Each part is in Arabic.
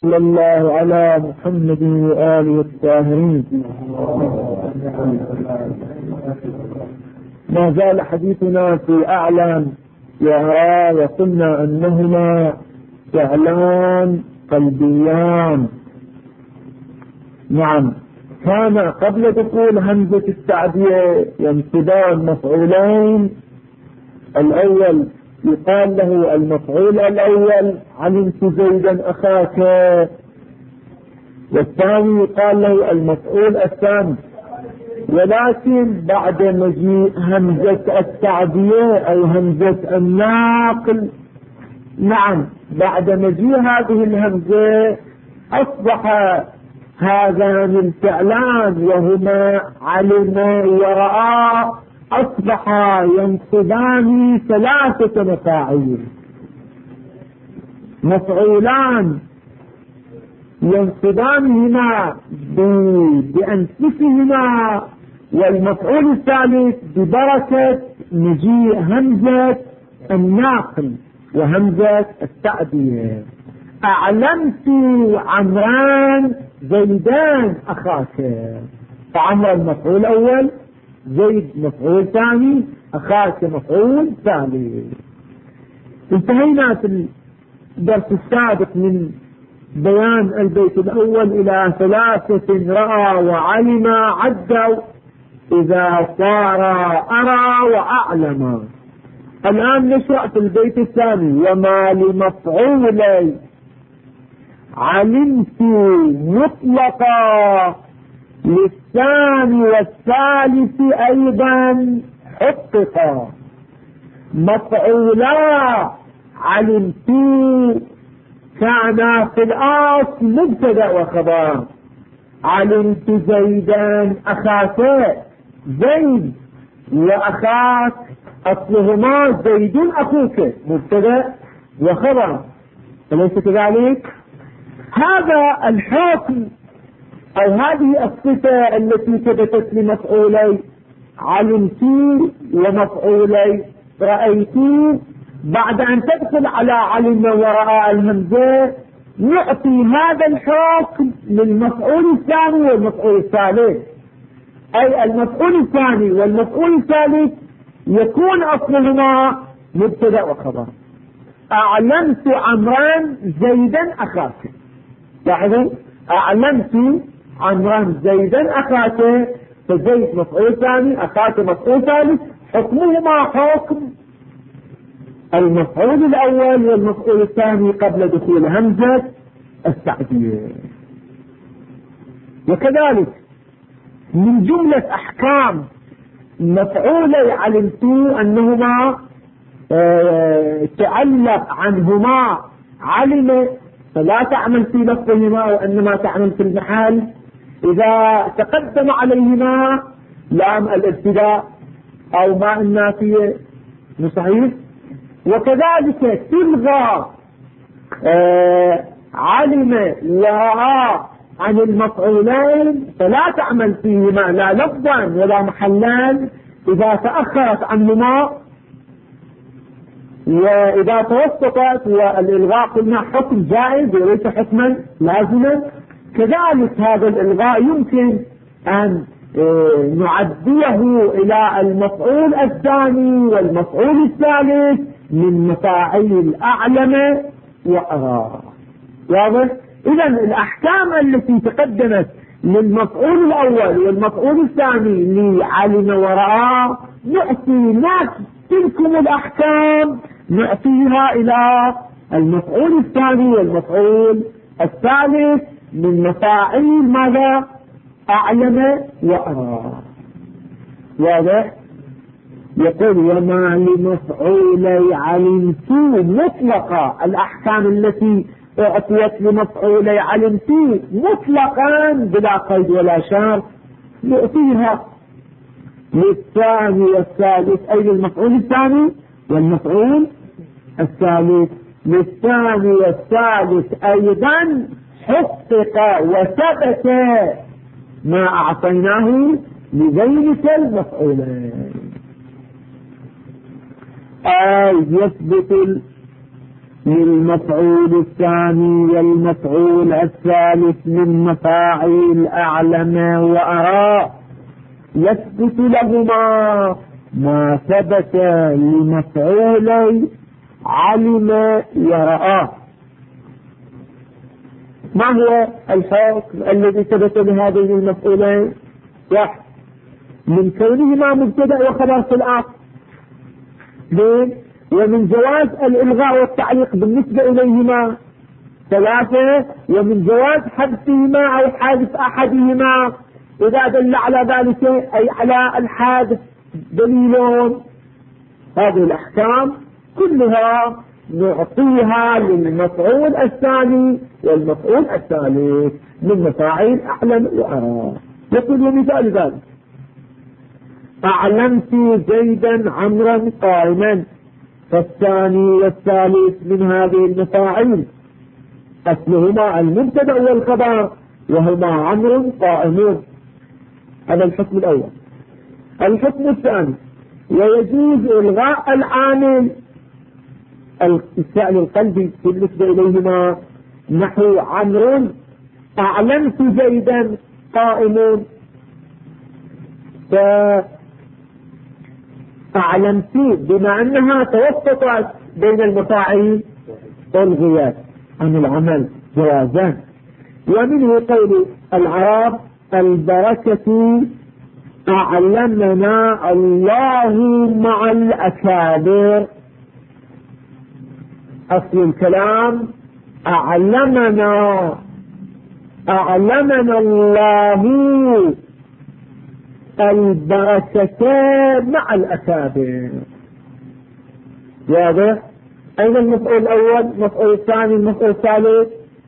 صلى الله على محمد وآله الطاهرين. ما زال حديثنا في أعلام وآراء، وقلنا أنهما فعلان قلبيان. نعم، كان قبل دخول همزة التعدية ينصبان مفعولين. الأول يقال له المفعول الأول علمت زيدا أخاك، والثاني يقال له المفعول الثاني. ولكن بعد مجيء همزة التعدية أو همزة الناقل، نعم، بعد مجيء هذه الهمزة أصبح هذان الفعلان وهما علم ورأى أصبحا ينصبان ثلاثة مفاعيل، مفعولان ينصبانهما بأنفسهما، والمفعول الثالث ببركة مجيء همزة الناقل وهمزة التعدية. أعلمت عمران زيدان أخاك، فعمر المفعول الأول، زيد مفعول ثاني، أخاك مفعول ثالث. انتهينا في الدرس السابق من بيان البيت الأول إلى ثلاثة رأى وعلم عدوا إذا صار أرى وأعلم. الآن نشرع في البيت الثاني. وما لمفعولي علمت مطلقا للثاني والثالث أيضا حققا. مفعولا علمت كان في الأصل مبتدأ وخبر. علمت زيدا أخاك، زيد وأخاك أصلهما زيد أخوك، مبتدأ وخبر، أليس كذلك؟ هذا الحكم أو هذه الصفة التي ثبتت لمفعولي علمت ومفعولي رأيت، بعد أن تدخل على علم ورأى الهمزة نعطي هذا الحكم للمفعول الثاني والمفعول الثالث. أي المفعول الثاني والمفعول الثالث يكون أصلهما مبتدأ وخبر. أعلمت عمران زيدا أخاك، لاحظوا، أعلمت عمران زيدا أخاك، فزيد مفعول ثاني، أخاك مفعول ثالث، حكمهما حكم المفعول الأول والمفعول الثاني قبل دخول همزة التعدية. وكذلك من جملة أحكام مفعولي علمت أنهما تعلق عنهما علم، فلا تعمل في لفظهما وإنما تعمل في المحل إذا تقدم عليهما لام الابتداء أو ما النافية، صحيح؟ وكذلك تلغى علم ورأى عن المفعولين، فلا تعمل فيهما لا لفظا ولا محلا إذا تأخرت عنهما، وإذا توسطت. والإلغاء قلنا حكم جائز وليس حكما لازما. كذلك هذا الإلغاء يمكن أن نعديه إلى المفعول الثاني والمفعول الثالث من مفاعيل أعلم وأرى. واضح؟ إذا الأحكام التي تقدمت للمفعول الأول والمفعول الثاني لعلم ورأى نأتي تلكم الأحكام نأتيها إلى المفعول الثاني والمفعول الثالث من مفاعيل ماذا؟ أعلم وأرى. واضح؟ يقول وما لمفعولي علمت مطلقا، الأحكام التي أعطيت لمفعولي علمت مطلقا بلا قيد ولا شرط نؤتيها للثاني والثالث، أي للمفعول الثاني والمفعول الثالث. للثاني والثالث أيضا حقق وثبت ما أعطيناه لذلك المفعولين. أي يثبت للمفعول الثاني والمفعول الثالث من مفاعيل أعلم وأرى يثبت لهما ما ثبت لمفعولي علم ورأى. ما هو الحكم الذي ثبت لهذين المفعولين؟ واحد، من كونهما مبتدأ وخبر في الآخر. اثنين، ومن جواز الإلغاء والتعليق بالنسبة إليهما. ثلاثة، ومن جواز حذفهما أو حذف أحدهما إذا دل على ذلك أي على الحادث دليلون. هذه الأحكام كلها نعطيها للمفعول الثاني والمفعول الثالث من مفاعيل أعلم وأرى. يقول ومثال ذلك: أعلمت زيدا عمرا قائما، فالثاني والثالث من هذه المفاعيل أصلهما المبتدأ والخبر وهما عمرو قائمون. هذا الحكم الأول. الحكم الثاني: ويجوز إلغاء العامل الفعل القلبي بالنسبة إليهما، نحو عمرو أعلمت زيدا قائمون، فأعلمت بما أنها توسطت بين المفاعيل ألغيت عن العمل جوازا. ومنه قول العرب: البركة أعلمنا الله مع الأكابر. أصل الكلام: أعلمنا الله البركة مع الأكابر. واضح؟ أين المفعول الأول؟ المفعول الثاني؟ المفعول الثالث؟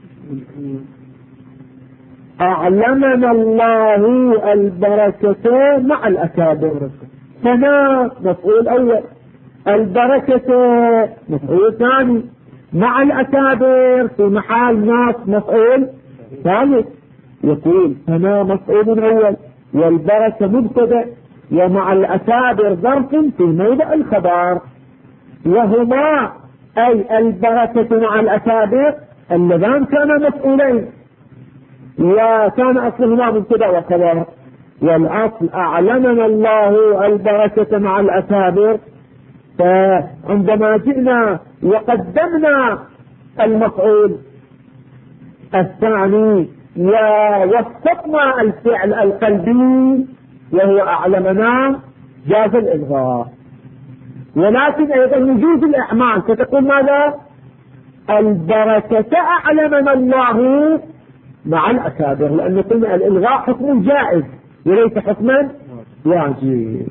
أعلمنا الله البركة مع الأكابر. هنا مفعول أول، البركة مفعول ثاني، مع الأكابر في محل ناس مفعول ثالث. يقول هنا مفعول أول والبركة مبتدأ ومع الأكابر ظرف في موضع الخبر، وهما أي البركة مع الأكابر اللذان كان مفعولين وكان أصلهما مبتدأ وخبر، والأصل أعلمنا الله البركة مع الأكابر. فعندما جئنا وقدمنا المفعول الثاني ووسطنا الفعل القلبي وهو أعلمنا جاز الإلغاء. ولكن أيضا يجوز الإعمال، فتقول ماذا؟ البركة أعلمنا الله مع الأكابر، لأن قلنا الإلغاء حكم جائز وليس حكما واجب.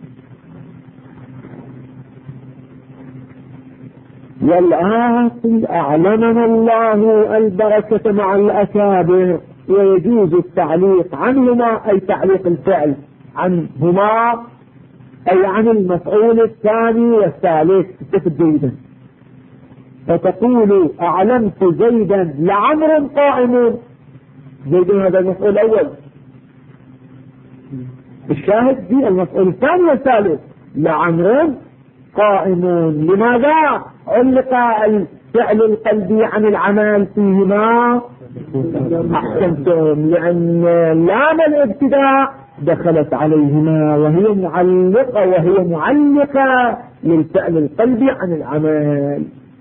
والآخر أعلمنا الله البركة مع الأكابر، ويجوز التعليق عنهما أي تعليق الفعل عنهما أي عن المفعول الثاني والثالث. تفد جيدا، فتقول أعلمت زيدا لعمر قائم. زيد هذا المفعول الأول، الشاهد في المفعول الثاني والثالث لعمر قائمون. لماذا علق الفعل القلبي عن العمل فيهما؟ أحسنتم، لأن لام الابتداء دخلت عليهما وهي معلقة للفعل القلبي عن العمل،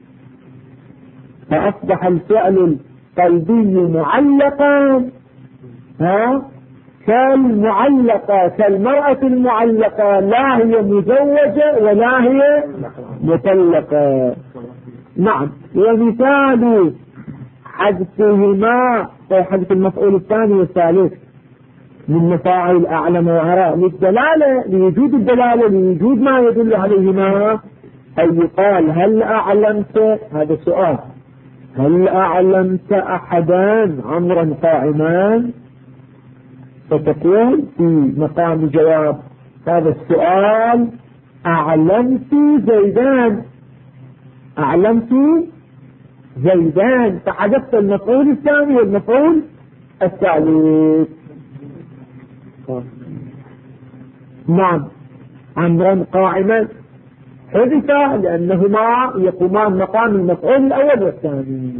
فأصبح الفعل القلبي معلقا كالمعلقة، كالمرأة المعلقة، لا هي مزوجة ولا هي مطلقة. نعم. ومثال حذفهما حذف المفعول الثاني والثالث من مفاعيل أعلم وأرى للدلالة، لوجود الدلالة، لوجود ما يدل عليهما، أي يقال هل أعلمت، هذا السؤال، هل أعلمت أحدا عمرا قائما؟ فتقول في مقام جواب هذا السؤال أعلمت زيدان، أعلمت زيدان، فحذفت المفعول الثاني والمفعول الثالث. نعم. عمرا قائما حذف لأنهما يقومان مقام المفعول الأول والثاني.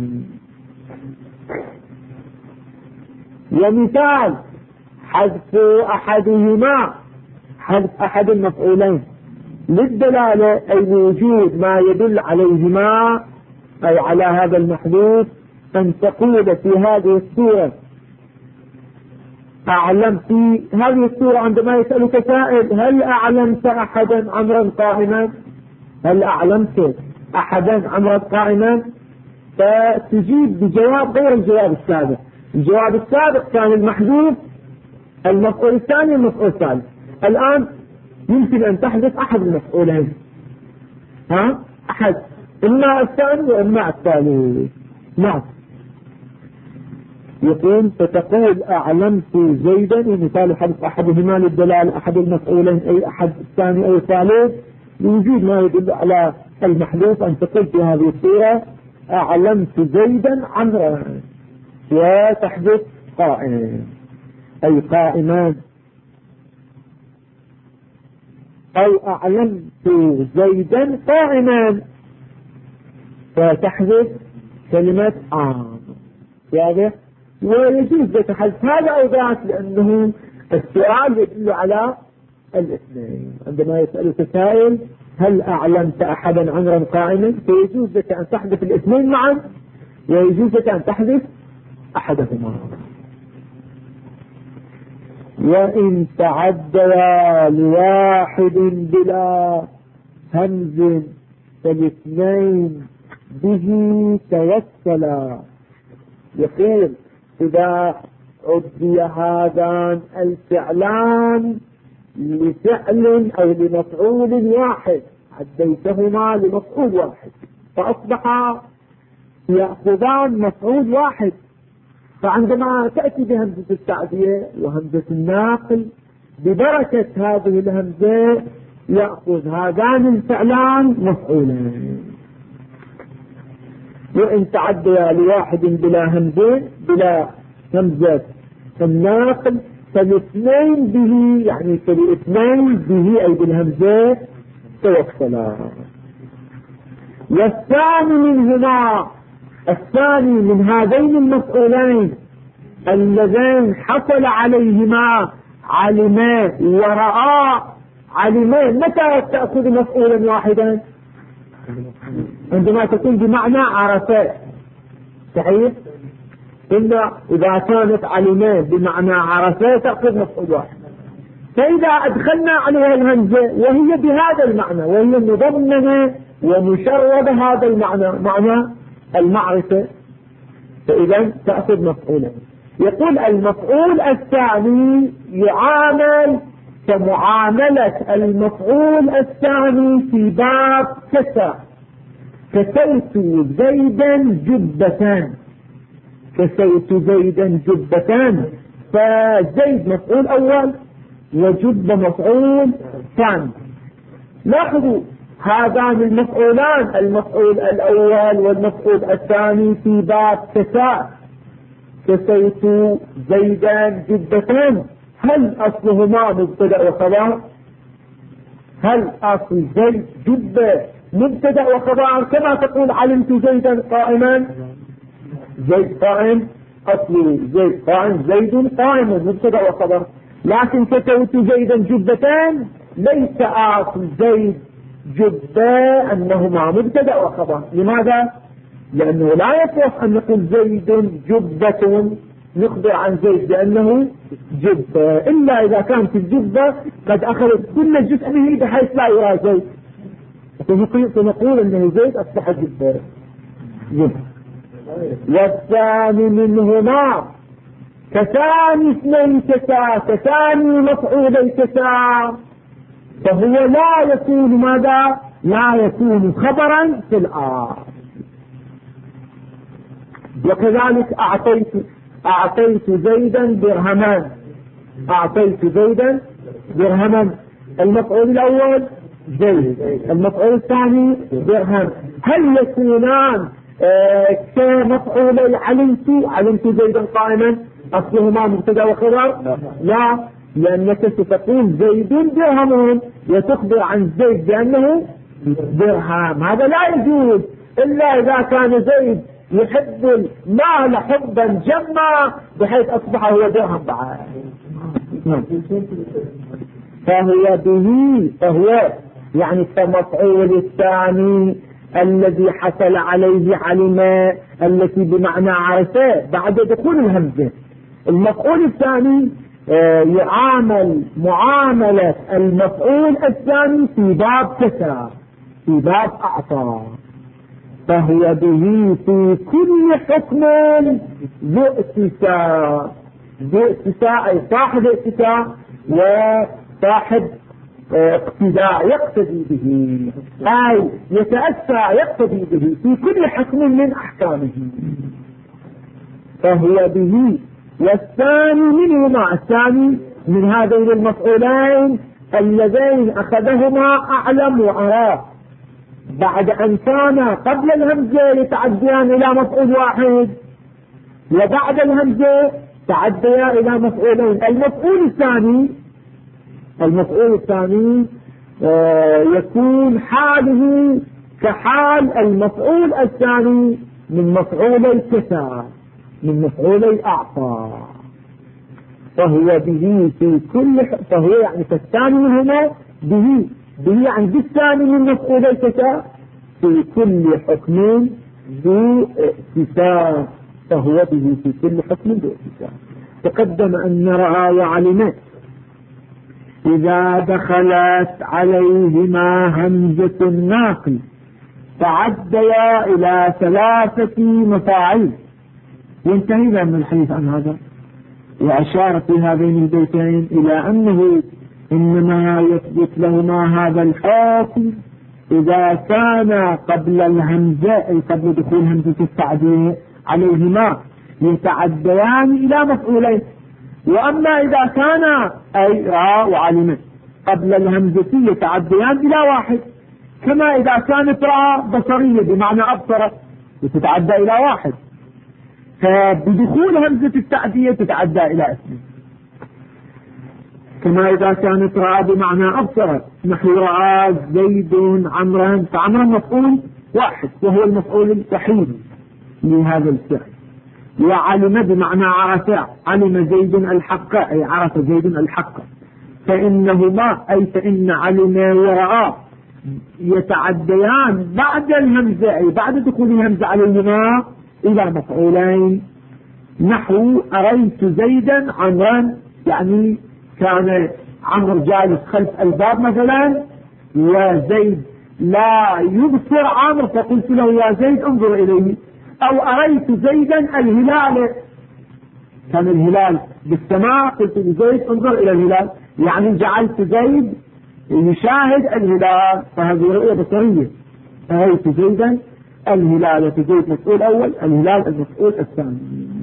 ومثال حذف أحدهما، حذف أحد المفعولين للدلالة أي لوجود ما يدل عليهما أو على هذا المحذوف، أن تقول في هذه السورة أعلم في هذه السورة عندما يسألك سائل هل أعلمت أحدا عمرا قائما، هل أعلمت أحدا عمرا قائما، فتجيب بجواب غير الجواب السابق. الجواب السابق كان المحذوف المفعول الثاني المفعول الثالث، الآن يمكن أن تحدث أحد المفعولين، أحد، إما الثاني وإما الثالث. نعم. يقول فتقول أعلمت زيدا، ومثال حدث أحدهما للدلالة أحد المفعولين أي أحد الثاني أو الثالث لوجود ما يدل على المحذوف، أن تقول في هذه الصورة أعلمت زيدا عمرا، وتحدث قائم أي قائمان، أو أعلمت زيدا قائما، فتحدث كلمة واضح. ويجوز لتحدث هذا أو ذاك، لأنه السؤال يدل على الاثنين. عندما يسألك سائل هل أعلمت أحدا عمرا قائما، فيجوز لك أن تحدث الاثنين معا، ويجوز لك أن تحدث أحدهما. وإن تعديا لواحد بلا همز فالاثنين به توسلا. يقول إذا عدي هذان الفعلان لفعل أو لمفعول واحد، عديتهما لمفعول واحد، فأصبح يأخذان مفعول واحد، فعندما تأتي بهمزة التعدية وهمزة الناقل ببركة هذه الهمزة يأخذ هذان الفعلان مفعولين. وإن تعديا لواحد بلا همزة بلا همزة الناقل فالاثنين به، يعني فالاثنين به أي بالهمزة توصلا. والثاني منهما، الثاني من هذين المفعولين اللذين حصل عليهما علما ورأى، علما متى تأخذ مفعولا واحدا؟ عندما تكون بمعنى عرفة، صحيح؟ إذا كانت علما بمعنى عرفة تأخذ مفعول واحد. فإذا أدخلنا عليها الهمزة وهي بهذا المعنى، وهي مضمنة ومشربة هذا المعنى، معنى المعرفة، فإذا تأخذ مفعولا. يقول المفعول الثاني يعامل كمعاملة المفعول الثاني في باب كسى. كسيت زيدا جبة، كسيت زيدا جبة، فزيد مفعول أول وجب مفعول ثاني. لاحظوا هذان المفعولان، المفعول الأول والمفعول الثاني في باب كساء. كسيت زيدا جبة، هل أصلهما مبتدأ وخبر؟ هل أصل زيد جبة مبتدأ وخبر كما تقول علمت زيدا قائما؟ زيد قائم، أصل زيد قائم، زيد قائم مبتدأ وخبر. لكن كسيت زيدا جبتان ليس أصل زيد جبة أنهما مبتدأ وخبر. لماذا؟ لأنه لا يصح أن نقول زيد جبة نخبر عن زيد بأنه جبة، إلا إذا كانت الجبة قد أخذت كل جزء منه بحيث لا يرى زيد، فنقول أنه زيد أصبح جبة. والثاني منهما كثاني اثنين كسا، كثاني مفعولي كسا، فهو لا يكون ماذا؟ لا يكون خبرا في الآخر. وكذلك أعطيت زيدا درهما، أعطيت زيدا درهما، المفعول الأول زيد، المفعول الثاني درهم، هل يكونان كمفعولي علمت زيدا قائما أصلهما مبتدأ وخبر؟ لا، لأنك ستقول زيد درهم وتخبر عن زيد بأنه درهم، هذا لا يجوز إلا إذا كان زيد يحب المال حبا جما بحيث أصبح هو درهم بعد. فهو يعني كمفعول الثاني الذي حصل عليه علم التي بمعنى عرفه بعد دخول الهمزة. المفعول الثاني يعامل معاملة المفعول الثاني في باب كسر، في باب أعطى. فهو به في كل حكم ذو اتساع، ذو اتساع أي صاحب اتساع وصاحب اقتداء يقتدي به، أي يتأسى يقتدي به في كل حكم من أحكامه. فهو به. والثاني منهما، الثاني من هذين المفعولين اللذين أخذهما أعلم وأراه بعد أن كان قبل الهمزة يتعديان إلى مفعول واحد وبعد الهمزة تعديا إلى مفعولين. المفعول الثاني يكون حاله كحال المفعول الثاني من مفعولي كسر، من مفعولي أعطى. فهو به في كل فهو يعني كالثاني منهما به يعني بالثاني من مفعولي كسر في كل حكم ذو اتساع. فهو به في كل حكم ذو اتساع. تقدم أن رأى وعلم إذا دخلت عليهما همزة الناقل تعديا إلى 3 مفاعيل. وانتهينا من الحديث عن هذا، وأشار في هذين البيتين إلى أنه إنما يثبت لهما هذا الحكم إذا كان قبل الهمزة أي قبل دخول همزة التعدية عليهما يتعديان إلى مفعولين. وأما إذا كان أي رأى وعلم قبل الهمزة يتعديان إلى واحد، كما إذا كانت رأى بصرية بمعنى أبصرت وتتعدى إلى واحد، فبدخول همزة التعدية تتعدى إلى 2. كما إذا كانت رأى بمعنى أبصرت، نحو رأى زيد عمرا، فعمرا مفعول واحد وهو المفعول الوحيد لهذا الفعل. وعلم بمعنى عرف، علم زيد الحق أي عرف زيد الحق. فإنهما أي فإن علم ورأى يتعديان بعد الهمزة أي بعد دخول الهمزة عليهما إلى مفعولين. نحو أريت زيدا عمرا، يعني كان عمرو جالس خلف الباب مثلا وزيد لا يبصر عمرو فقلت له يا زيد انظر إليه. أو أريت زيدا الهلال، كان الهلال بالسماء قلت لزيد انظر إلى الهلال، يعني جعلت زيد يشاهد الهلال، فهذه رؤية بصرية. أريت زيدا الهلال، زيد مسؤول أول، الهلال المسؤول الثاني.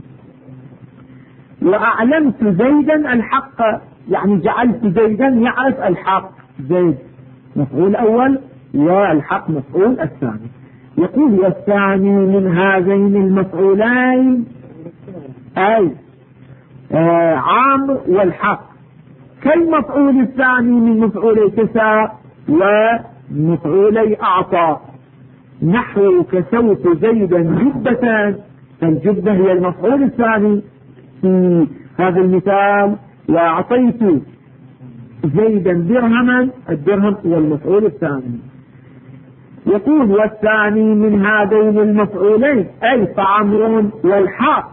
وأعلمت زيدا الحق، يعني جعلت زيدا يعرف الحق، زيد مفعول أول والحق مفعول الثاني. يقول والثاني من هذين المفعولين أي عامر والحق كالمفعول الثاني من مفعولي كسى ومفعولي أعطى. نحو كسوت زيدا جبة، فالجبة هي المفعول الثاني في هذا المثال، وأعطيت زيدا درهما، الدرهم هو المفعول الثاني. يقول والثاني من هذين المفعولين أي فعمر والحق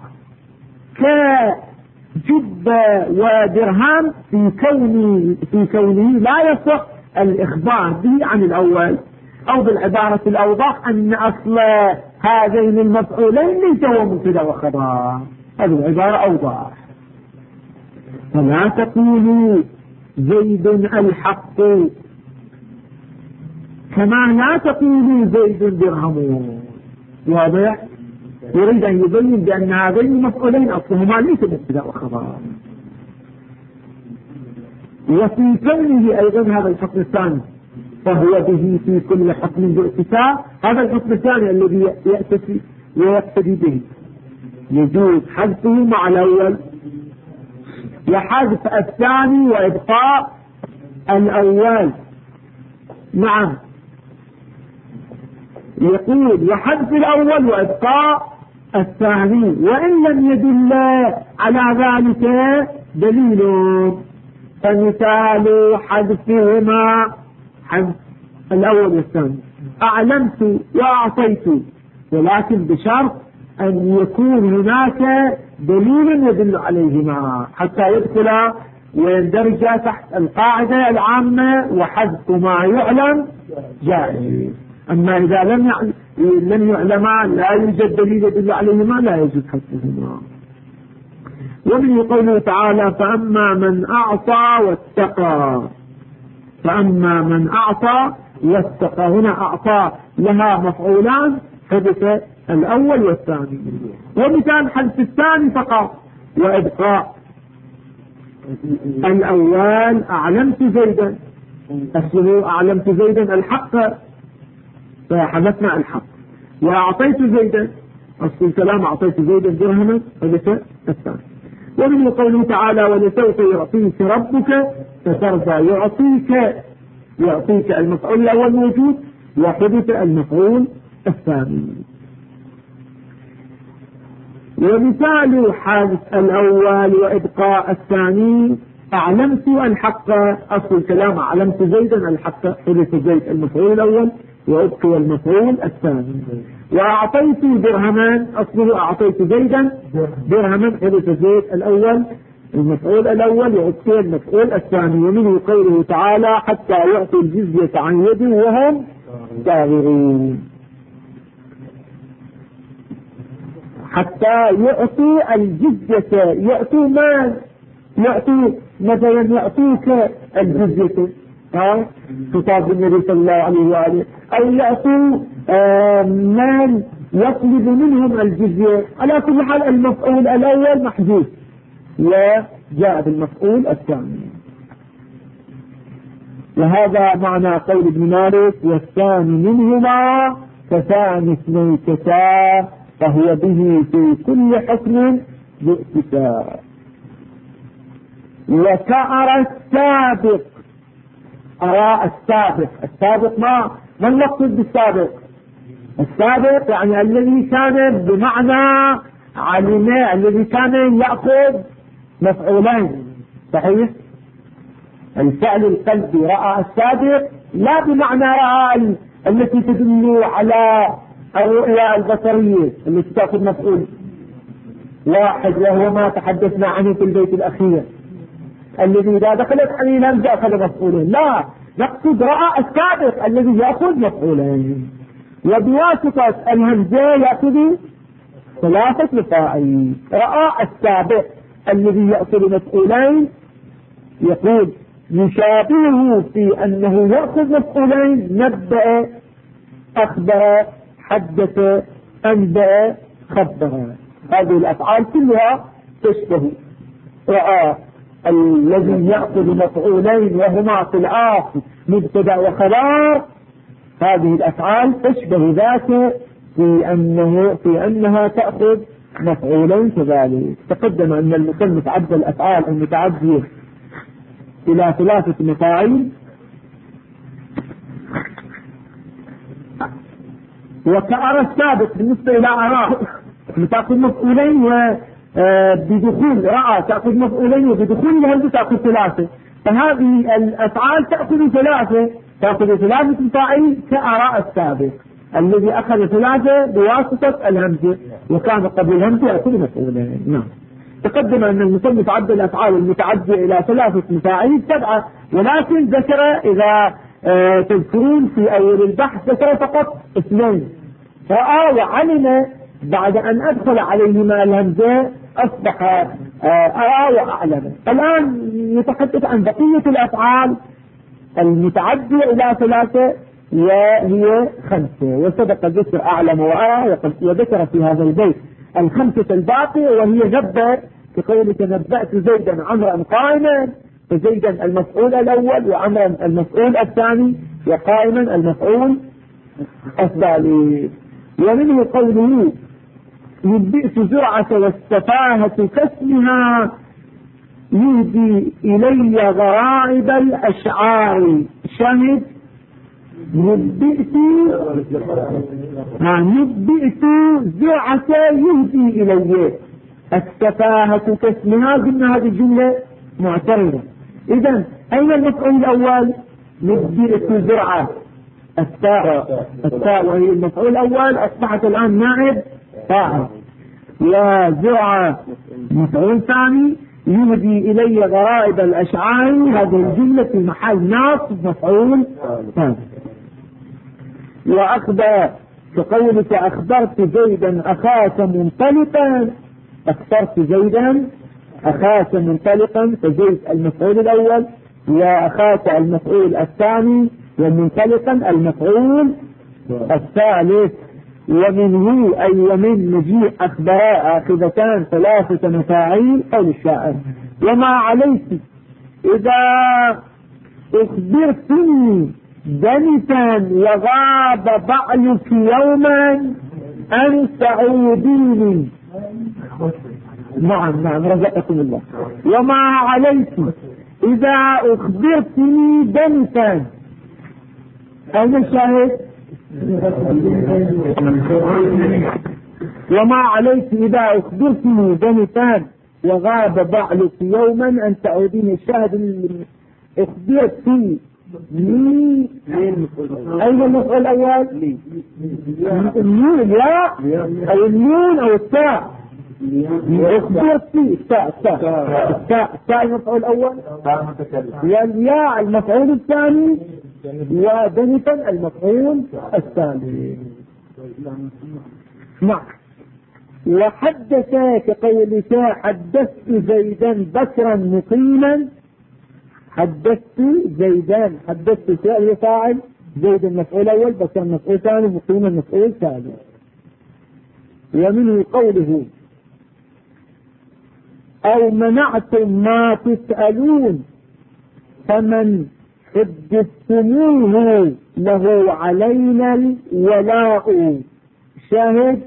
كجبة ودرهم في كونه لا يصح الإخبار به عن الأول، أو بالعبارة الأوضح أن أصل هذين المفعولين ليس هو مبتدأ وخبر، هذه العبارة أوضح. فلا تقولوا زيد الحق كما لا تقولوا زيد درهم. واضح؟ يريد أن يبين بأن هذين المفعولين أصلهما ليس مبتدأ وخبر. وفي كونه أيضا هذا الحكم الثاني فهو به في كل حكم باتساع، هذا الحكم الثاني الذي يقتدي به يجوز حذفه مع الأول وحذف الثاني وإبقاء الأول. نعم، يقول وحذف الأول وإبقاء الثاني، وإن لم يدل على ذلك دليل، فمثال حذفهما حذف الأول والثاني. أعلمت وأعطيت، ولكن بشرط أن يكون هناك دليل يدل عليهما حتى يدخل ويندرج تحت القاعدة العامة وحذف ما يعلم جائز. أما إذا لم يعلما لا يوجد دليل يدل عليهما لا يجوز حذفهما. ومن قوله تعالى فأما من أعطى واتقى، فأما من أعطى واتقى، هنا أعطى لها مفعولان حدث الأول والثاني. ومثال حذف الثاني فقط وإبقاء الأول أعلمت زيدا، أصله أعلمت زيدا الحق فحذفنا الحق، وأعطيت زيدا أصل الكلام أعطيت زيدا درهما حدث الثاني. ومن قوله تعالى ولسوف يعطيك ربك فترضى، يعطيك المفعول الأول موجود وحدث المفعول الثاني. ومثال حذف الأول وإبقاء الثاني أعلمت الحق، أصل الكلام أعلمت زيدا الحق حدث زيد المفعول الأول وأبقي المفعول الثاني. وأعطيت درهما أصله أعطيت زيدا درهما حدث زيد الأول المفعول الأول وأبقي المفعول الثاني. ومنه قوله تعالى حتى يعطوا الجزية عن يد وهم صاغرون، حتى يعطوا الجزية، يعطوا ما يعطوا مثلا يعطوك الجزية خطاب النبي صلى الله عليه وآله، أو يعطوا من يطلب منهم الجزية. على كل حال المفعول الأول محذوف وجاء بالمفعول الثاني. وهذا معنى قول ابن مالك والثاني منهما كثاني اثنيكتا فهو به في كل حكم باكتساب. وكأر السابق، أراء السابق ما المقصود بالسابق؟ السابق يعني الذي كان بمعنى علم، الذي كان يأخذ مفعولين، صحيح؟ الفعل القلبي رأى السابق لا بمعنى رأى التي تدل على الرؤيا البصرية التي تأخذ مفعول واحد، وهو ما تحدثنا عنه في البيت الأخير الذي إذا دخلت عليه الهمزة أخذ مفعولين. لا، نقصد رأى السابق الذي يأخذ مفعولين، وبواسطة الهمزة يأخذ ثلاثة مفاعيل. رأى السابق الذي يأخذ مفعولين يقول يشابهه في أنه يأخذ مفعولين نبأ أخبر حدث أنبأ خبر، هذه الأفعال كلها تشبه رأى الذي يأخذ مفعولين وهما في الآخر مبتدأ وخبر. هذه الأفعال تشبه ذاته في أنها تأخذ مفعولين كذلك. تقدم أن المصنف عد الأفعال المتعدية إلى ثلاثة مفاعيل. وكأرى السابق بالنسبة إلى أراء تأخذ مفعولين وبدخول رأى تأخذ مفعولين وبدخول الهمزة تأخذ ثلاثة، فهذه الأفعال تأخذ ثلاثة مفاعيل كأراء السابق الذي أخذ ثلاثة بواسطة الهمزة وكان قبل الهمزة يأخذ مفعولين. نعم. تقدم أن المصنف عد الأفعال المتعدية إلى ثلاثة مفاعيل 7، ولكن ذكر إذا تذكرون في أول البحث ذكر فقط 2. رأى وعلم بعد أن أدخل عليهما الهمزة أصبح أرى وأعلم. الآن يتحدث عن بقية الأفعال المتعدية إلى 3 وهي 5، وسبق ذكر أعلم وأرى، وذكر في هذا البيت 5 الباقية وهي نبأ، كقولك نبأت زيدا عمرا قائما، فزيدا المفعول الأول وعمرا المفعول الثاني وقائما المفعول الثالث. ومنه قوله ينبئت زرعة والسفاهة كاسمها يهدي إلي غرائب الأشعار، شهد نبئت زرعة يهدي إليه. السفاهة كاسمها، قلنا هذه الجملة معترضة. إذن أين المفعول الأول؟ نبئت زرعة، التاء وهي المفعول الأول أصبحت الآن نائب فاعل. وزرعة مفعول ثاني يهدي إلي غرائب الأشعار، هذه الجملة في محل نصب مفعول ثاني. وأخبر كقولك أخبرت زيدا أخاك منطلقا، أخبرت زيدا أخاك منطلقا، فزيد المفعول الأول وأخاك المفعول الثاني ومنطلقا المفعول الثالث. ومنه أي ومن مجيء أخبراء آخذتان 3 مفاعيل قول الشاعر. وما عليك إذا أخبرتني دنسا وغاب بعلك يوما أن تعوديني. نعم رزقكم الله. وما عليك إذا أخبرتني دنسا، أين الشاهد؟ وما عليك إذا أخبرتني دنسا وغاب بعلك يوما أن تعوديني. الشاهد أخبرتني لي، أين المفعول الأول؟ النون يا أو النون أو التاء. أخبرتني التاء المفعول الأول، والياء المفعول الثاني، ودنسا المفعول الثاني. نعم. وحدث كقولك حدثت زيدا بكرا مقيما، حدثت زيدان، حدثت فعل فاعل، زيد المفعول الاول، بكر المفعول الثاني، مقيما المفعول الثالث. ومنه قوله او منعتم ما تسألون فمن حدثتموه له علينا الولاء. شاهد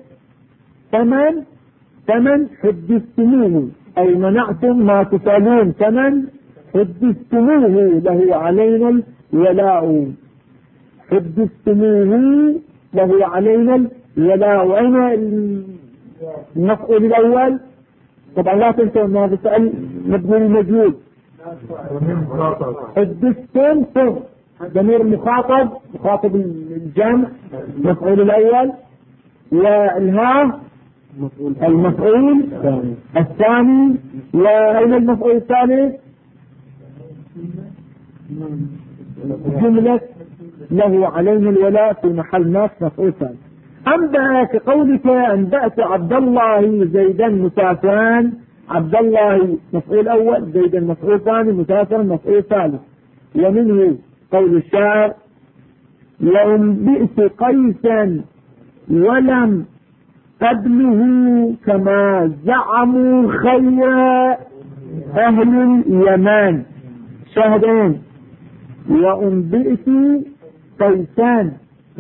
فمن حدثتموه أي منعتم ما تسألون، فمن حدثتموه له علينا الولاء. حدثتموه له علينا الولاء. أين المفعول الأول؟ طبعا لا تنسوا أن هذا سؤال مبني المجهول. حدثتم ضمير مخاطب الجمع مفعول الأول، والها المفعول الثاني. وأين المفعول الثالث؟ جملة له علينا الولاء في محل نصب مفعول ثاني. أنبأ كقولك أنبأت عبد الله زيدا مسافرا، عبد الله مفعول أول، زيدا مفعول ثاني، مسافرا مفعول ثالث. ومنه قول الشاعر وأنبئت قيسا ولم قبله كما زعموا خير أهل اليمن. شاهدين. وأنبئت قيسان،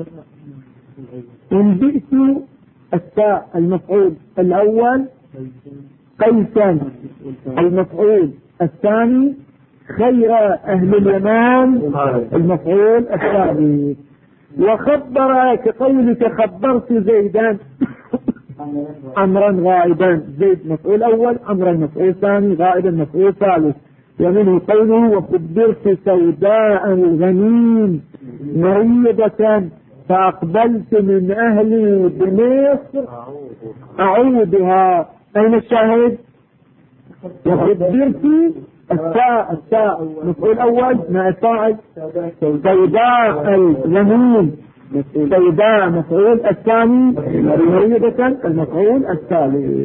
أنبئت التاء المفعول الأول، قيسا المفعول الثاني، خير أهل اليمن المفعول الثاني. وخبر كقولك خبرت زيدا أمرا غائبا، زيد مفعول أول، أمرا مفعول ثاني، غائبا مفعول ثالث. ومنه قوله وخبرت سوداء الغنيم مريضة فأقبلت من أهلي بمصر أعودها. أين الشاهد؟ وخبرت التاء مفعول أول مع الفاعل، سوداء الغنيم، سوداء مفعول الثاني، مريضة المفعول الثالث.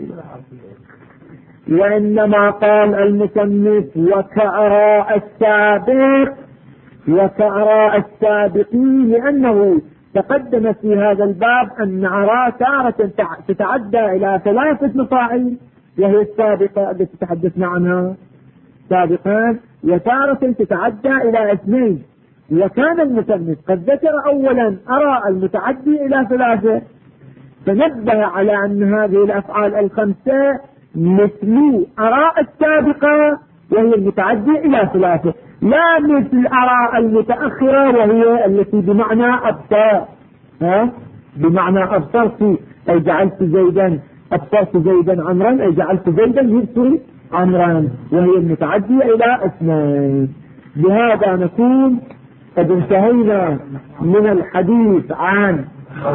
وإنما قال المصنف وكأراء السابق وكأراء السابقين، لأنه تقدم في هذا الباب أن أراء تارة تتعدى إلى 3 مفاعيل، وهي السابقة التي تحدثنا عنها سابقا، وتارة تتعدى إلى 2. وكان المصنف قد ذكر أولا أراء المتعدي إلى 3، فنبه على أن هذه الأفعال ال5 مثل أراء السابقة وهي المتعدي إلى 3، لا مثل أرى المتأخرة وهي التي بمعنى أبصر، بمعنى أبصرت أي جعلت زيدا، أبصرت زيدا عمرا أي جعلت زيدا يبصر عمرا، وهي المتعدية إلى اثنين. بهذا نكون قد انتهينا من الحديث عن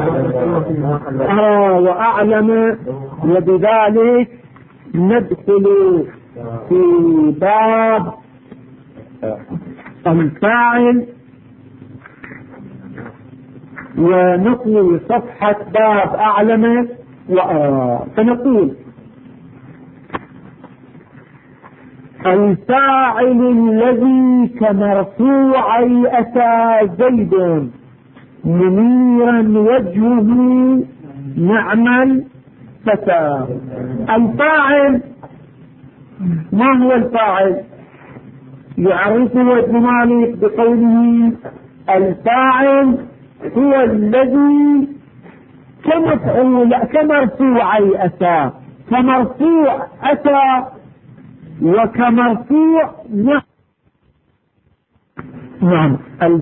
أرى وأعلم، وبذلك ندخل في باب الفاعل ونطوي صفحة باب أعلم وأرى. فنقول الفاعل الذي كمرفوعي أتى زيد منيرا وجهه نعم الفتى. الفاعل ما هو الفاعل؟ يعرفه ابن مالك بقوله الفاعل هو الذي كمرفوعي أتى، كمرفوع أتى وكمرفوع نعم.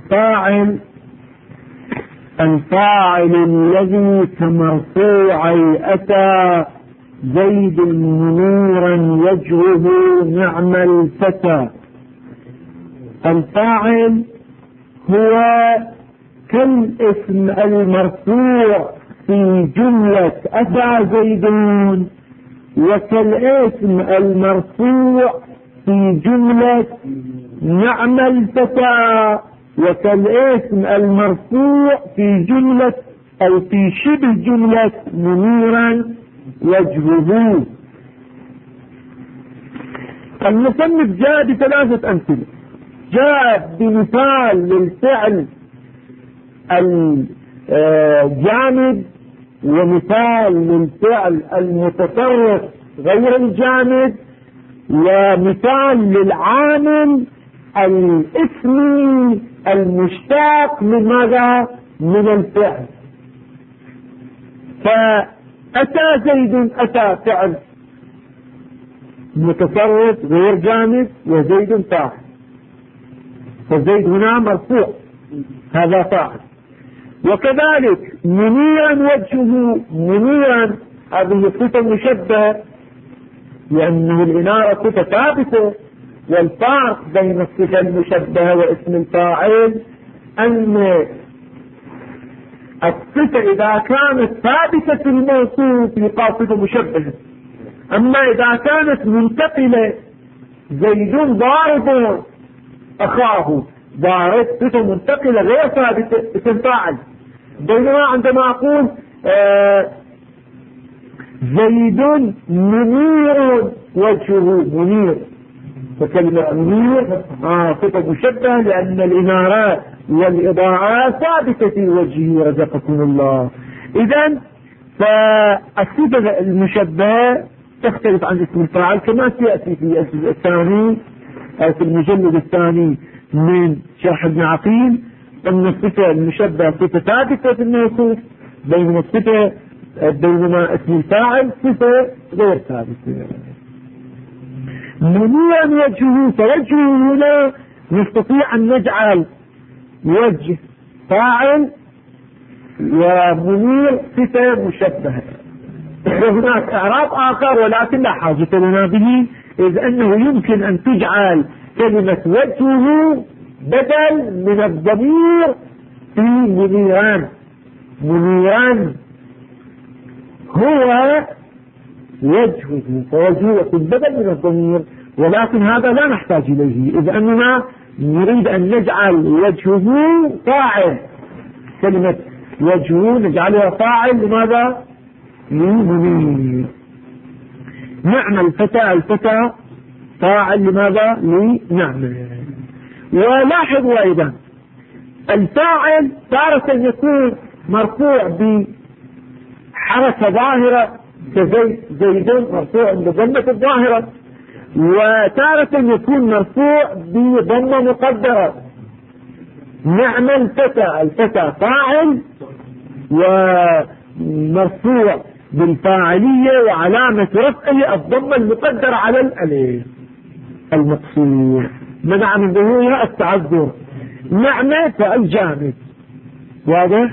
الفاعل الذي كمرفوعي أتى زيد منيرا وجهه نعم الفتى. الفاعل هو كالاسم المرفوع في جملة أتى زيدون، وكالاسم المرفوع في جملة نعم الفتى، وكالاسم المرفوع في جملة أو في شبه جملة منيرا وجهه. المصنف جاء بثلاثة أمثلة، جاء بمثال للفعل الجامد، ومثال للفعل المتصرف غير الجامد، ومثال للعامل الاسمي المشتاق من ماذا؟ من الفعل. فأتى زيد، أتى فعل متصرف غير جامد وزيد فاعل، فزيد هنا مرفوع هذا فاعل. وكذلك منيرا وجهه، منيرا هذه صفة مشبهة لأنه الإنارة صفة ثابتة، والفرق بين الصفة المشبهة واسم الفاعل أن الصفة إذا كانت ثابتة في الموصوف يقال صفة مشبهة، أما إذا كانت منتقلة زيد ضارب أخاه، ضارب صفة منتقلة غير ثابتة اسم فاعل. بينما عندما أقول زيد منير وجهه، منير، فكلمة منير صفة مشبهة لأن الإنارات والإضاءات ثابتة في وجهه رزقكم الله. إذن فالصفة المشبهة تختلف عن اسم الفاعل كما سيأتي في الثاني أو في المجلد الثاني من شرح ابن عقيل، أن الصفة المشبهة صفة ثابتة في الموصوف، بينما اسم الفاعل صفة غير ثابتة. منيرا وجهه، فوجهه هنا نستطيع أن نجعل وجه فاعل ومنير صفة مشبهة. وهناك إعراب آخر ولكن لا حاجة لنا به، إذ أنه يمكن أن تجعل كلمة وجهه بدل من الضمير في منيران. منيران هو وجهه، فوجهه يكون بدل من الضمير، ولكن هذا لا نحتاج إليه إذ أننا نريد أن نجعل وجهه فاعل. كلمة وجهه نجعلها فاعل لماذا؟ لمنير. نعم الفتى، الفتى فاعل لماذا؟ لنعم. ولاحظوا أيضا الفاعل تارة يكون مرفوع بحركة ظاهرة كزيد مرفوع بضمة الظاهرة، وتارة يكون مرفوع بضمة مقدرة. نعم الفتى، الفتى فاعل ومرفوع بالفاعلية وعلامة رفعه الضمة المقدرة على الألف المقصور. منع من ظهورها التعذر. نعمة فعل جامد. واضح؟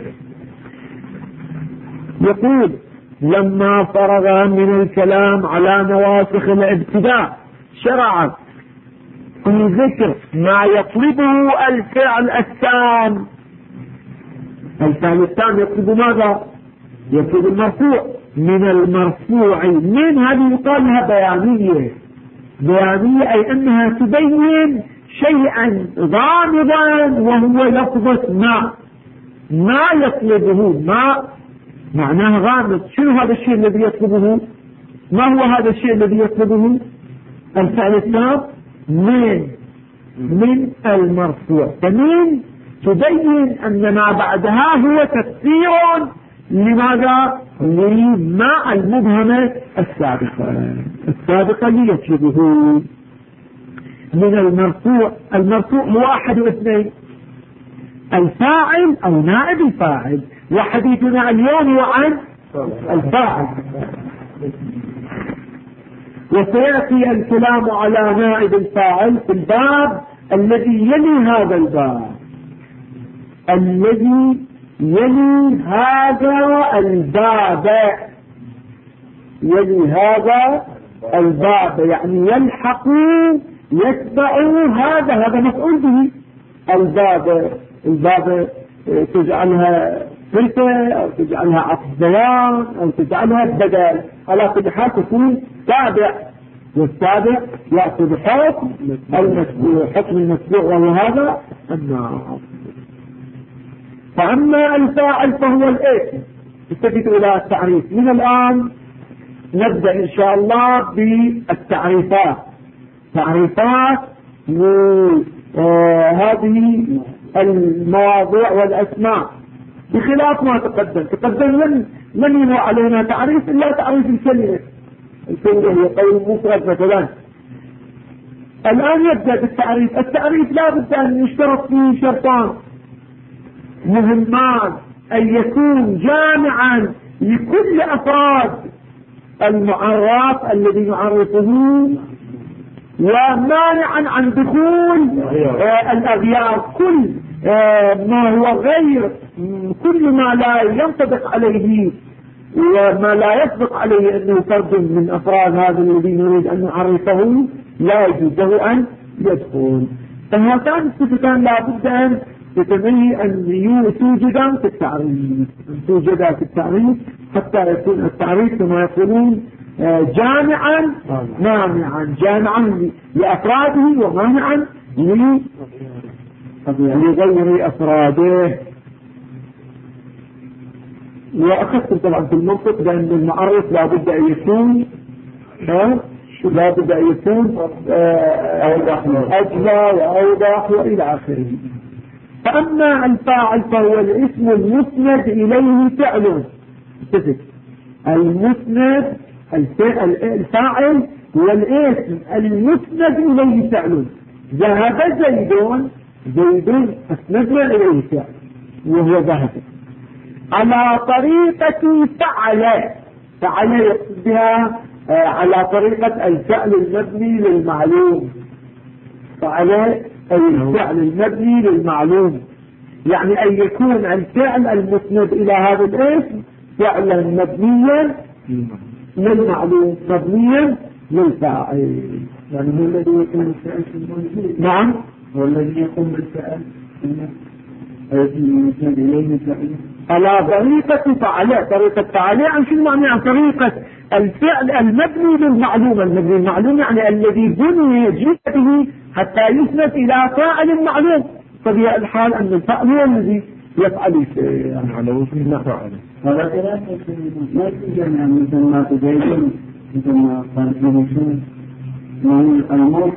يقول لما فرغ من الكلام على نواسخ الابتداء شرع في ذكر ما يطلبه الفعل التام. الفعل التام يطلب ماذا؟ يطلب المرفوع. من المرفوع من هذه يقال لها بيانية. بيانية أي أنها تبين شيئا غامضا وهو لفظة ما يطلبه. ما معناه غامض. شنو هذا الشيء الذي يطلبه؟ ما هو هذا الشيء الذي يطلبه؟ الفعل التام من المرفوع. فمن تبين أن ما بعدها هو تفسير لماذا؟ لما المبهمة السابقة ليطلبه من المرفوع. المرفوع هو أحد اثنين: الفاعل أو نائب الفاعل. وحديثنا اليوم هو عن الفاعل، وسيأتي الكلام على نائب الفاعل في الباب الذي يلي هذا الباب. الذي يلي هذا الباب يعني يلحق يتبع هذا مفعول به. الباب تجعلها صفة أو تجعلها عطف بيان أو تجعلها بدل، على كل حال تكون تابع، والتابع يأخذ حكم المتبوع. حكم المتبوع وهو هذا الناص. فأما الفاعل فهو الاسم. نستفيد إلى التعريف. من الآن نبدأ إن شاء الله بالتعريفات. تعريفات هذه المواضيع والأسماء بخلاف ما تقدم لن ينوى علينا تعريف إلا تعريف الكلمة هي قول مفرد مثلا. الآن يبدأ بالتعريف. التعريف لا بد أن يشترط فيه شرطان مهمان: أن يكون جامعا لكل أفراد المعرف الذي يعرفه، ومانعا عن دخول الأغيار. كل ما هو غير، كل ما لا ينطبق عليه وما لا يسبق عليه أنه فرد من أفراد هذا الذي نريد أن نعرفه لا يجوز له أن يدخل. فهاتان الصفتان لا بد أن يتمني أن توجدا في التعريف حتى يكون التعريف كما يقولون جامعا مانعا، جامعا لأفراده ومانعا لغير أفراده. وأخذت طبعا في المنطق بأن المعرف لا بد أن يكون أجلى وأوضح وإلى آخره. فأما الفاعل فهو الاسم المسند إليه فعل. المسند الفاعل هو الاسم المسند إليه فعل. ذهب زيد أسندنا إليه فعل وهو ذهب على طريقة فعل يقصد بها على طريقة الفعل المبني للمعلوم. فعل الفعل المبني للمعلوم يعني أن يكون الفعل المسند إلى هذا الاسم فعلا مبنيا للمعلوم مبنيا للفاعل. يعني هو الذي يقوم بالفعل في الموجود. نعم، هو الذي يقوم بالفعل المسند إليه فعل على طريقة فعل عن شو معنى؟ عن طريقة الفعل المبني للمعلوم. المبني للمعلوم يعني الذي بني جهته حتى يسند إلى فاعل معلوم. طبيعي الحال أن الفعل هو الذي يفعل الشيء يعني على وجه فاعل. هذا خلاف ما تجمع مثل ما تجيبون مثل ما قال الموجود من الموت.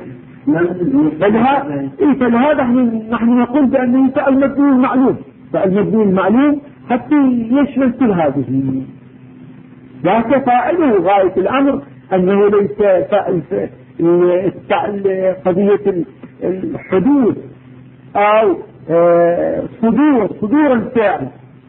فلهذا نحن نقول بأنه فعل مبني للمعلوم. فعل مبني للمعلوم حتى يشمل كل هذه. ذاك فاعله غاية الأمر أنه ليس قضية الحدود أو صدور الفعل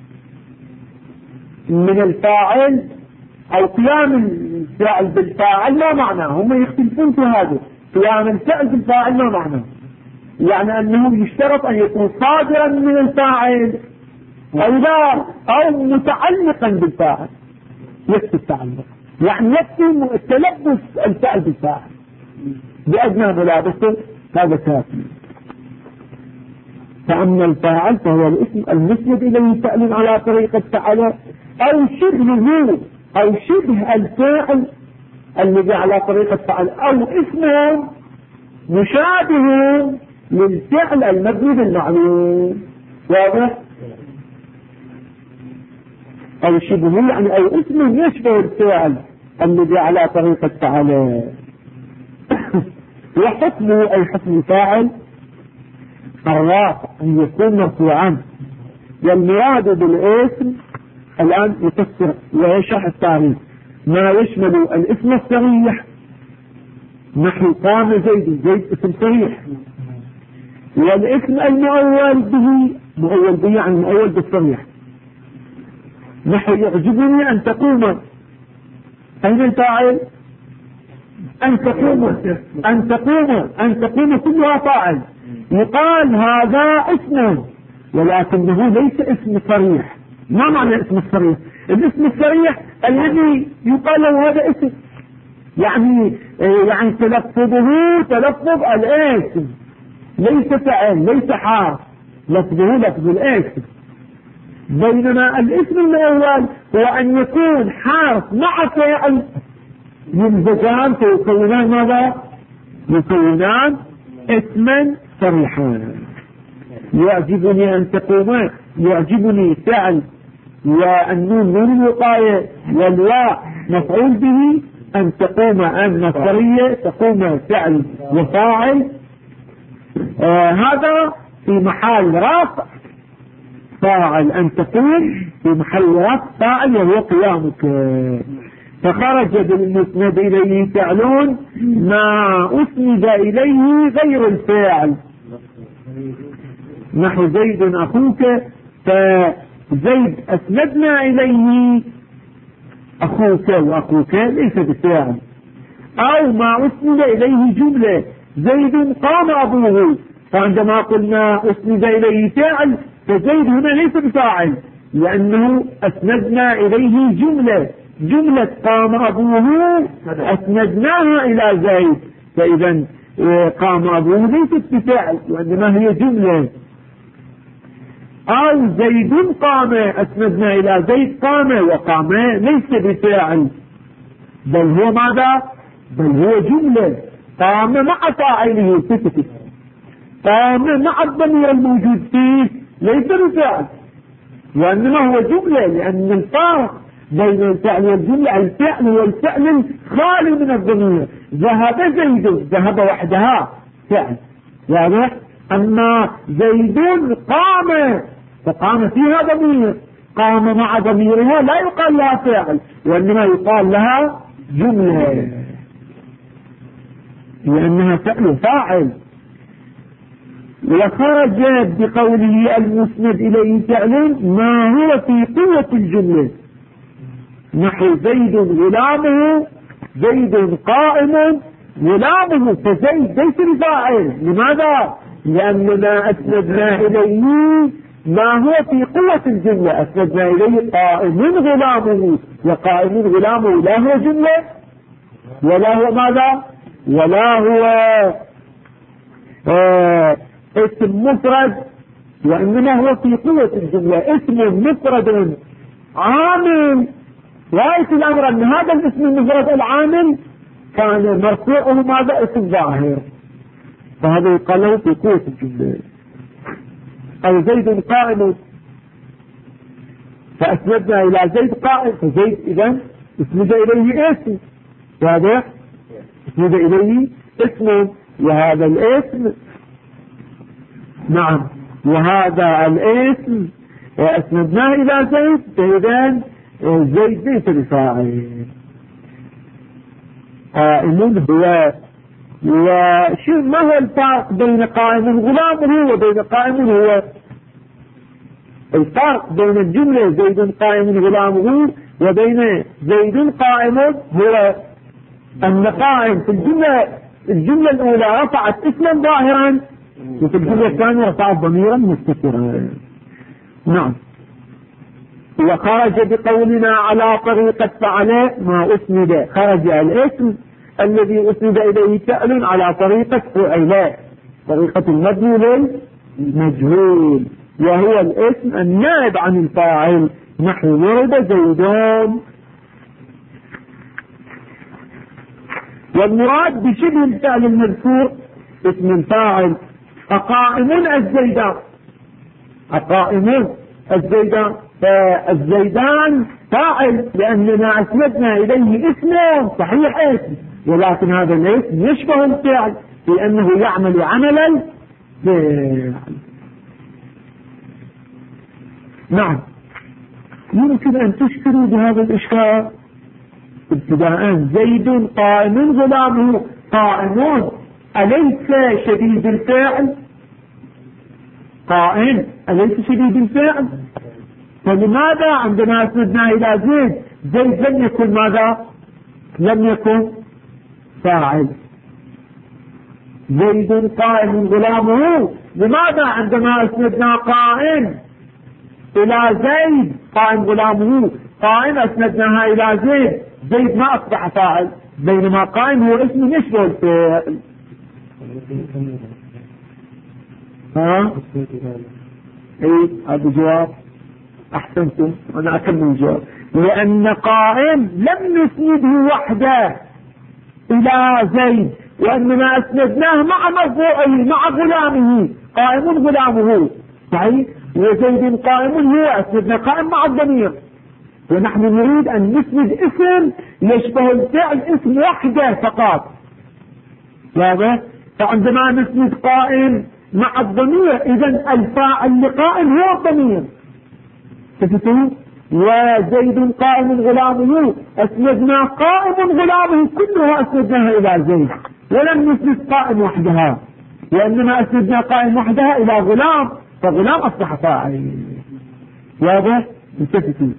من الفاعل أو قيام الفعل بالفاعل. لا معنى، هم يختلفون في هذا. قيام الفعل بالفاعل ما معنى؟ يعني أنه يشترط أن يكون صادرا من الفاعل أو لا، أو متعلقا بالفاعل. يكفي التعلق، يعني يكفي تلبس الفعل بالفاعل بأدنى ملابسه، هذا كافي. فأما الفاعل فهو الاسم المسند إليه فعل على طريقة فعل أو شبهه، أو شبه الفاعل الذي على طريقة فعل، أو اسم مشابه للفعل المبني بالمعلوم. واضح؟ أو شبهه يعني أو اسم يشبه الفعل الذي على طريقة فعل. وحكمه أي حكم الفاعل الرافع أن يكون مرفوعا. والمراد بالاسم الآن يفسر ويشرح التعريف ما يشمل الاسم الصريح، نحو قام زيد، زيد اسم صريح. والاسم المؤول به، مؤول به يعني مؤول بالصريح، نحو يعجبني أن تقوم. أين الفاعل؟ أن تقوم، أن تقوم، أن تقوم كلها فاعل. يقال هذا اسم، ولكنه ليس اسم صريح. ما معنى اسم الصريح؟ الاسم الصريح الذي يقال له هذا اسم، يعني تلفظه تلفظ الاسم، ليس فعل، ليس حرف، لفظه لفظ الاسم. بينما الاسم الأول هو أن يكون حرف مع فعل ينزجان فيكونان ماذا؟ يكونان اسما صريحا. يعجبني أن تقوم، يعجبني فعل، والنون نون الوقاية، والواء مفعول به، أن تقوم أن مصدرية، تقوم فعل وفاعل. هذا في محل رفع فاعل، أن تقوم في محل رفع فاعل وهو قيامك. فخرج بالمسند إليه فعلون ما أسند إليه غير الفاعل، نحو زيد أخوك، فزيد أسندنا إليه أخوك، وأخوك ليس بفاعل. أو ما أسند إليه جملة، زيد قام أبوه، فعندما قلنا أسند إليه فاعل فزيد هنا ليس بفاعل، لأنه أسندنا إليه جملة، جملة قام أبوه أسندناها إلى زيد، فإذا قام أبوه ليست بفاعل وإنما هي جملة. أو زيد قام أسندنا إلى زيد قام، وقام ليس بفاعل بل هو ماذا؟ بل هو جملة قام مع فاعله، قام مع الضمير الموجود فيه ليس بفاعل وإنما هو جملة، لأن الفارق بين الفعل والجملة الفعل والفعل خالي من الضمير. ذهب زيد، ذهب وحدها فعل واضح. أما زيد قام فقام فيها ضمير، قام مع ضميرها لا يقال لها فعل وإنما يقال لها جملة لأنها فعل فاعل. وخرج بقوله المسند إليه فعل ما هو في قوة الجملة، نحو زيد غلامه، زيد قائم غلامه، فزيد ليس بفاعل. لماذا؟ لأننا أسندنا إليه ما هو في قوة الجملة، أسندنا إليه قائم غلامه، وقائم غلامه لا هو جملة ولا هو ماذا؟ ولا هو اسم مفرد، وإنما هو في قوة الجملة اسم مفرد عامل. رأيت الأمر أن هذا الاسم المفرد العامل كان مرفوعه ماذا؟ اسم ظاهر، فهذا يقال له في قوة الجملة. أو زيد قائم فأسندنا إلى زيد قائم، فزيد إذن اسند إليه اسم واضح، اسند إليه اسم، وهذا الاسم نعم، وهذا الاسم أسندناه إلى زيد، فإذن زيد ليس بفاعل. قائم هو، وشو ما هو الفرق بين قائم غلامه وبين قائم هو؟ الفرق بين الجملة زيد قائم غلامه وبين زيد قائم هو أن قائم في الجملة الجملة الأولى رفعت اسما ظاهرا، وفي الجملة الثانية رفعت ضميرا مستترا. نعم. وخرج بقولنا على طريقة فعل ما أسند، خرج الاسم الذي أسند إليه فعل على طريقة فعل، طريقة المبني للمجهول، وهو الاسم النائب عن الفاعل، نحو ورد زيدان. والمراد بشبه الفعل المذكور اسم الفاعل، أقائم الزيدان، أقائم الزيدان، فالزيدان فاعل لأننا أسندنا إليه اسمه صحيح اسم، ولكن هذا الاسم يشبه الفعل لأنه يعمل عمل الفعل. نعم. يمكن أن تشكروا بهذا الإشكال. ابتداء زيد قائم غلامه، قائم أليس شديد الفعل؟ قائم أليس شديد الفعل؟ فلماذا عندما أسندنا إلى زيد، زيد لم يكن ماذا؟ لم يكن فاعل. زيد قائم غلامه، لماذا عندما أسندنا قائم إلى زيد قائم غلامه، قائم أسندناها إلى زيد، زيد ما أصبح فاعل، بينما قائم هو اسم يشبه الفعل. ايه هذا جواب. احسنتم، انا اكمل الجواب. لان قائم لم نسنده وحده الى زيد، وانما اسندناه مع مرفوعه مع غلامه، قائم غلامه صحيح، وزيد قائم هو اسندنا قائم مع الضمير، ونحن نريد ان نسند اسم يشبه الفعل، اسم وحده فقط. واضح؟ فعندما نسند قائم مع الضمير، اذا الفاعل لقائم هو الضمير. تفهمون؟ وزيد قائم غلامه، اسندنا قائم غلامه كلها اسندناها الى زيد، ولم نسند قائم وحدها، وانما اسندنا قائم وحدها الى غلام، فغلام اصبح فاعل. واضح؟ تفهمون؟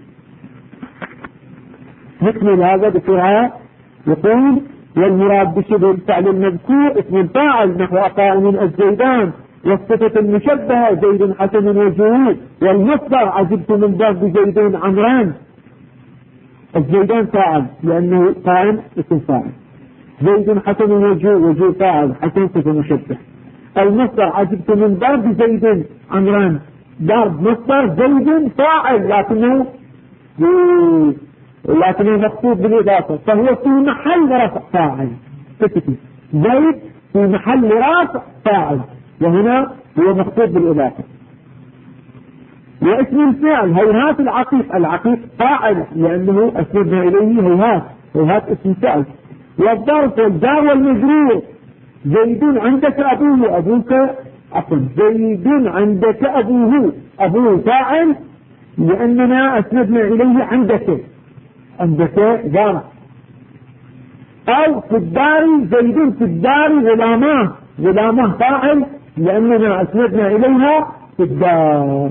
نكمل هذا بسرعه. يقول: والمراد بشبه الفعل المذكور اسم الفاعل، نحو قائم الزيدان، والصفة المشبهة زيد حسن وجهه، والمصدر عجبت من ضرب زيد عمران. الزيدان فاعل لأنه قائم اسم فاعل، زيد حسن وجهه، وجهه فاعل، حسن صفة مشبه. المصدر عجبت من ضرب زيد عمران، ضرب مصدر زيد فاعل لكنه مكتوب بالإضافة، فهو في محل رفع فاعل. زيد في محل رفع فاعل، وهنا هو مكتوب بالإضافة. واسم الفعل هيهات العقيق، العقيق فاعل لأنه أسندنا إليه هيهات، هيهات اسم فعل. والظرف والجار والمجرور، زيد عندك أبوه، أبوك عفوا، زيد عندك أبوه، أبوه فاعل لأننا أسندنا إليه عندك جار. أو في الدار، زيد في الدار غلامه فاعل لأننا أسندنا إليها في الدار.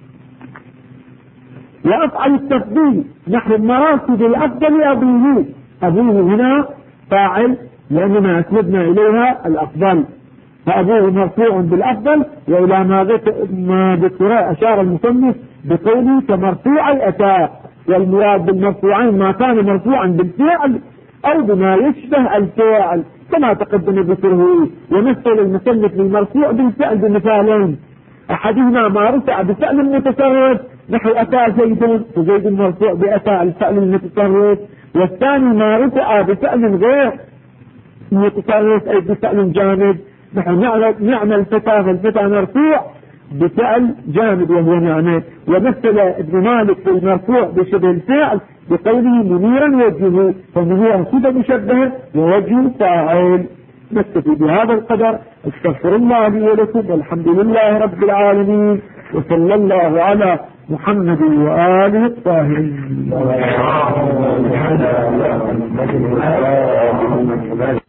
وأفعل التفضيل نحو مراتب الأفضل أبوه هنا فاعل لأننا أسندنا إليها الأفضل، فأبوه مرفوع بالأفضل، وإلى ما ذكر أشار المصنف بقوله كمرفوع أتى، والمراد بالمرفوعين ما كان مرفوعا بالفعل أو بما يشبه الفعل كما تقدم ذكره. ومثل المصنف للمرفوع بالفعل بمثالين: أحدهما ما رفع بفعل متصرف نحو أتى زيد، وزيد مرفوع بأتى الفعل المتصرف، والثاني ما رفع بفعل غير متصرف أي بفعل جامد نحو نعم الفتى، فالفتى مرفوع بفعل جامد وهو نعمه. ومثل ابن مالك في المرفوع بشبه الفعل بقوله منيرا وجهه، فمنيرا صفة مشبهة ووجه فاعل. نكتفي بهذا القدر. استغفر الله لي ولكم، والحمد لله رب العالمين، وصلى الله على محمد وآله الطاهرين.